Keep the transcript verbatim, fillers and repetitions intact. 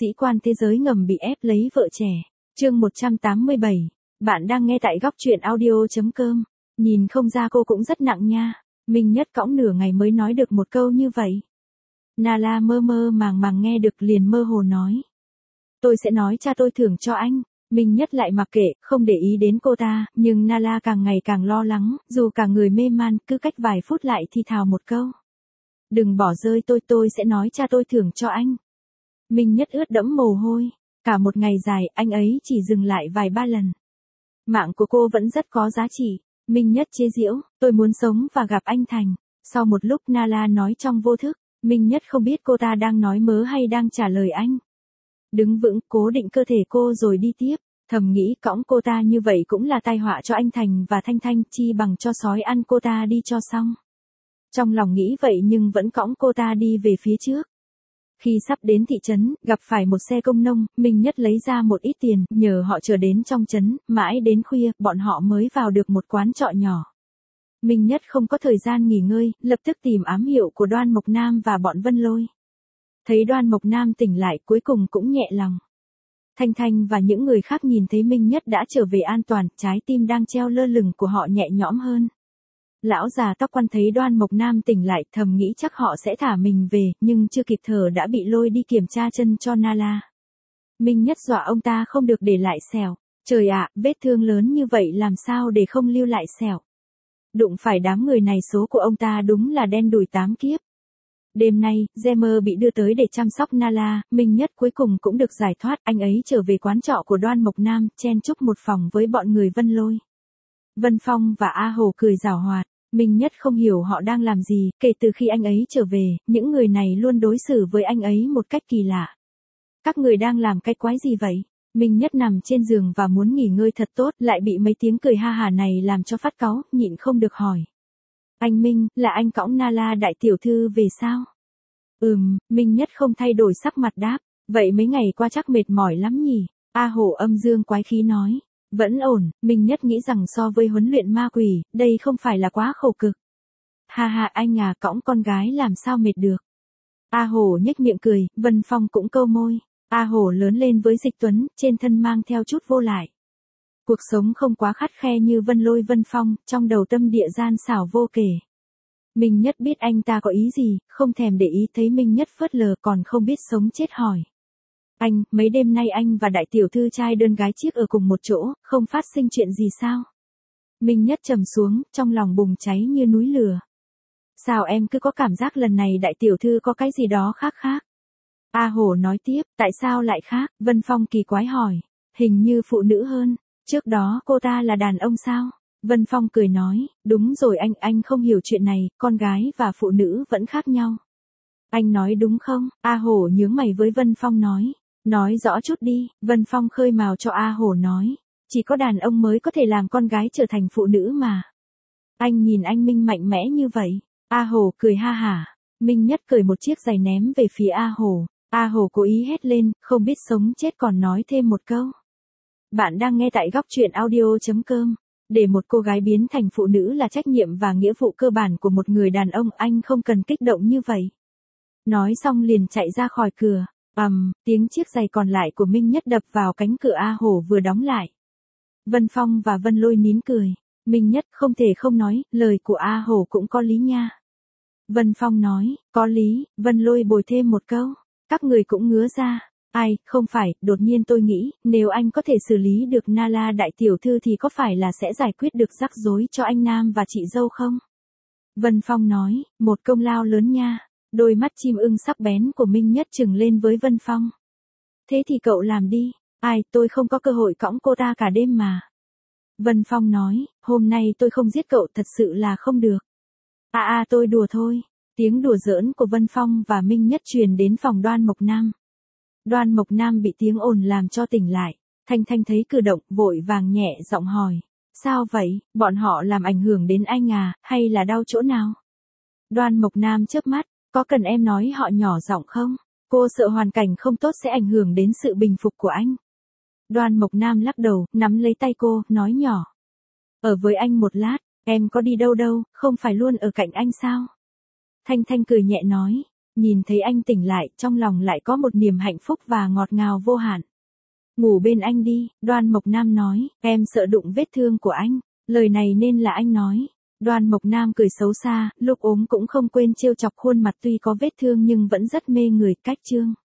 Sĩ quan thế giới ngầm bị ép lấy vợ trẻ. Chương một trăm tám mươi bảy. Bạn đang nghe tại góc truyện audio chấm com. Nhìn không ra cô cũng rất nặng nha. Minh Nhất cõng nửa ngày mới nói được một câu như vậy. Nala mơ mơ màng màng nghe được liền mơ hồ nói. Tôi sẽ nói cha tôi thưởng cho anh. Minh Nhất lại mặc kệ, không để ý đến cô ta, nhưng Nala càng ngày càng lo lắng, dù cả người mê man, cứ cách vài phút lại thì thào một câu. Đừng bỏ rơi tôi, tôi sẽ nói cha tôi thưởng cho anh. Minh Nhất ướt đẫm mồ hôi, cả một ngày dài, anh ấy chỉ dừng lại vài ba lần. Mạng của cô vẫn rất có giá trị. Minh Nhất chế giễu, tôi muốn sống và gặp anh Thành. Sau một lúc Nala nói trong vô thức, Minh Nhất không biết cô ta đang nói mớ hay đang trả lời anh. Đứng vững, cố định cơ thể cô rồi đi tiếp, thầm nghĩ cõng cô ta như vậy cũng là tai họa cho anh Thành và Thanh Thanh, chi bằng cho sói ăn cô ta đi cho xong. Trong lòng nghĩ vậy nhưng vẫn cõng cô ta đi về phía trước. Khi sắp đến thị trấn, gặp phải một xe công nông, Minh Nhất lấy ra một ít tiền, nhờ họ chờ đến trong trấn, mãi đến khuya, bọn họ mới vào được một quán trọ nhỏ. Minh Nhất không có thời gian nghỉ ngơi, lập tức tìm ám hiệu của Đoan Mộc Nam và bọn Vân Lôi. Thấy Đoan Mộc Nam tỉnh lại cuối cùng cũng nhẹ lòng. Thanh Thanh và những người khác nhìn thấy Minh Nhất đã trở về an toàn, trái tim đang treo lơ lửng của họ nhẹ nhõm hơn. Lão già tóc quăn thấy Đoan Mộc Nam tỉnh lại, thầm nghĩ chắc họ sẽ thả mình về, nhưng chưa kịp thở đã bị lôi đi kiểm tra chân cho Nala. Minh Nhất dọa ông ta không được để lại sẹo. Trời ạ, vết thương lớn như vậy làm sao để không lưu lại sẹo. Đụng phải đám người này số của ông ta đúng là đen đủi tám kiếp. Đêm nay, Gemmer bị đưa tới để chăm sóc Nala, Minh Nhất cuối cùng cũng được giải thoát, anh ấy trở về quán trọ của Đoan Mộc Nam, chen chúc một phòng với bọn người Vân Lôi. Vân Phong và A Hồ cười giảo hoạt. Minh Nhất không hiểu họ đang làm gì, kể từ khi anh ấy trở về, những người này luôn đối xử với anh ấy một cách kỳ lạ. Các người đang làm cái quái gì vậy? Minh Nhất nằm trên giường và muốn nghỉ ngơi thật tốt, lại bị mấy tiếng cười ha hả này làm cho phát cáu, nhịn không được hỏi. Anh Minh, là anh cõng Nala đại tiểu thư về sao? Ừm, Minh Nhất không thay đổi sắc mặt đáp, vậy mấy ngày qua chắc mệt mỏi lắm nhỉ? A Hổ âm dương quái khí nói. Vẫn ổn, Minh Nhất nghĩ rằng so với huấn luyện ma quỷ, đây không phải là quá khổ cực. Ha ha, anh à, cõng con gái làm sao mệt được. A Hổ nhếch miệng cười, Vân Phong cũng câu môi. A Hổ lớn lên với Dịch Tuấn, trên thân mang theo chút vô lại. Cuộc sống không quá khắt khe như Vân Lôi Vân Phong, trong đầu tâm địa gian xảo vô kể. Minh Nhất biết anh ta có ý gì, không thèm để ý, thấy Minh Nhất phớt lờ còn không biết sống chết hỏi. Anh, mấy đêm nay anh và đại tiểu thư trai đơn gái chiếc ở cùng một chỗ, không phát sinh chuyện gì sao? Minh Nhất trầm xuống, trong lòng bùng cháy như núi lửa. Sao em cứ có cảm giác lần này đại tiểu thư có cái gì đó khác khác? A Hổ nói tiếp, tại sao lại khác? Vân Phong kỳ quái hỏi. Hình như phụ nữ hơn, trước đó cô ta là đàn ông sao? Vân Phong cười nói, đúng rồi anh, anh không hiểu chuyện này, con gái và phụ nữ vẫn khác nhau. Anh nói đúng không? A Hổ nhướng mày với Vân Phong nói. Nói rõ chút đi, Vân Phong khơi mào cho A Hổ nói. Chỉ có đàn ông mới có thể làm con gái trở thành phụ nữ mà. Anh nhìn anh Minh mạnh mẽ như vậy. A Hổ cười ha hả. Minh Nhất cởi một chiếc giày ném về phía A Hổ. A Hổ cố ý hét lên, không biết sống chết còn nói thêm một câu. Bạn đang nghe tại góc truyện audio chấm com. Để một cô gái biến thành phụ nữ là trách nhiệm và nghĩa vụ cơ bản của một người đàn ông, anh không cần kích động như vậy. Nói xong liền chạy ra khỏi cửa. Ầm, um, tiếng chiếc giày còn lại của Minh Nhất đập vào cánh cửa A Hổ vừa đóng lại. Vân Phong và Vân Lôi nín cười. Minh Nhất không thể không nói, lời của A Hổ cũng có lý nha. Vân Phong nói, có lý, Vân Lôi bồi thêm một câu. Các người cũng ngứa ra. Ai, không phải, đột nhiên tôi nghĩ, nếu anh có thể xử lý được Nala đại tiểu thư thì có phải là sẽ giải quyết được rắc rối cho anh Nam và chị dâu không? Vân Phong nói, một công lao lớn nha. Đôi mắt chim ưng sắc bén của Minh Nhất trừng lên với Vân Phong. Thế thì cậu làm đi. Ai, tôi không có cơ hội cõng cô ta cả đêm mà. Vân Phong nói, hôm nay tôi không giết cậu, thật sự là không được. À à, tôi đùa thôi. Tiếng đùa giỡn của Vân Phong và Minh Nhất truyền đến phòng Đoan Mộc Nam. Đoan Mộc Nam bị tiếng ồn làm cho tỉnh lại. Thanh Thanh thấy cử động, vội vàng nhẹ giọng hỏi. Sao vậy, bọn họ làm ảnh hưởng đến anh à, hay là đau chỗ nào? Đoan Mộc Nam chớp mắt. Có cần em nói họ nhỏ giọng không? Cô sợ hoàn cảnh không tốt sẽ ảnh hưởng đến sự bình phục của anh. Đoan Mộc Nam lắc đầu, nắm lấy tay cô, nói nhỏ. Ở với anh một lát, em có đi đâu đâu, không phải luôn ở cạnh anh sao? Thanh Thanh cười nhẹ nói. Nhìn thấy anh tỉnh lại, trong lòng lại có một niềm hạnh phúc và ngọt ngào vô hạn. Ngủ bên anh đi, Đoan Mộc Nam nói, em sợ đụng vết thương của anh. Lời này nên là anh nói. Đoan Mộc Nam cười xấu xa, lúc ốm cũng không quên trêu chọc khuôn mặt tuy có vết thương nhưng vẫn rất mê người, cách trương.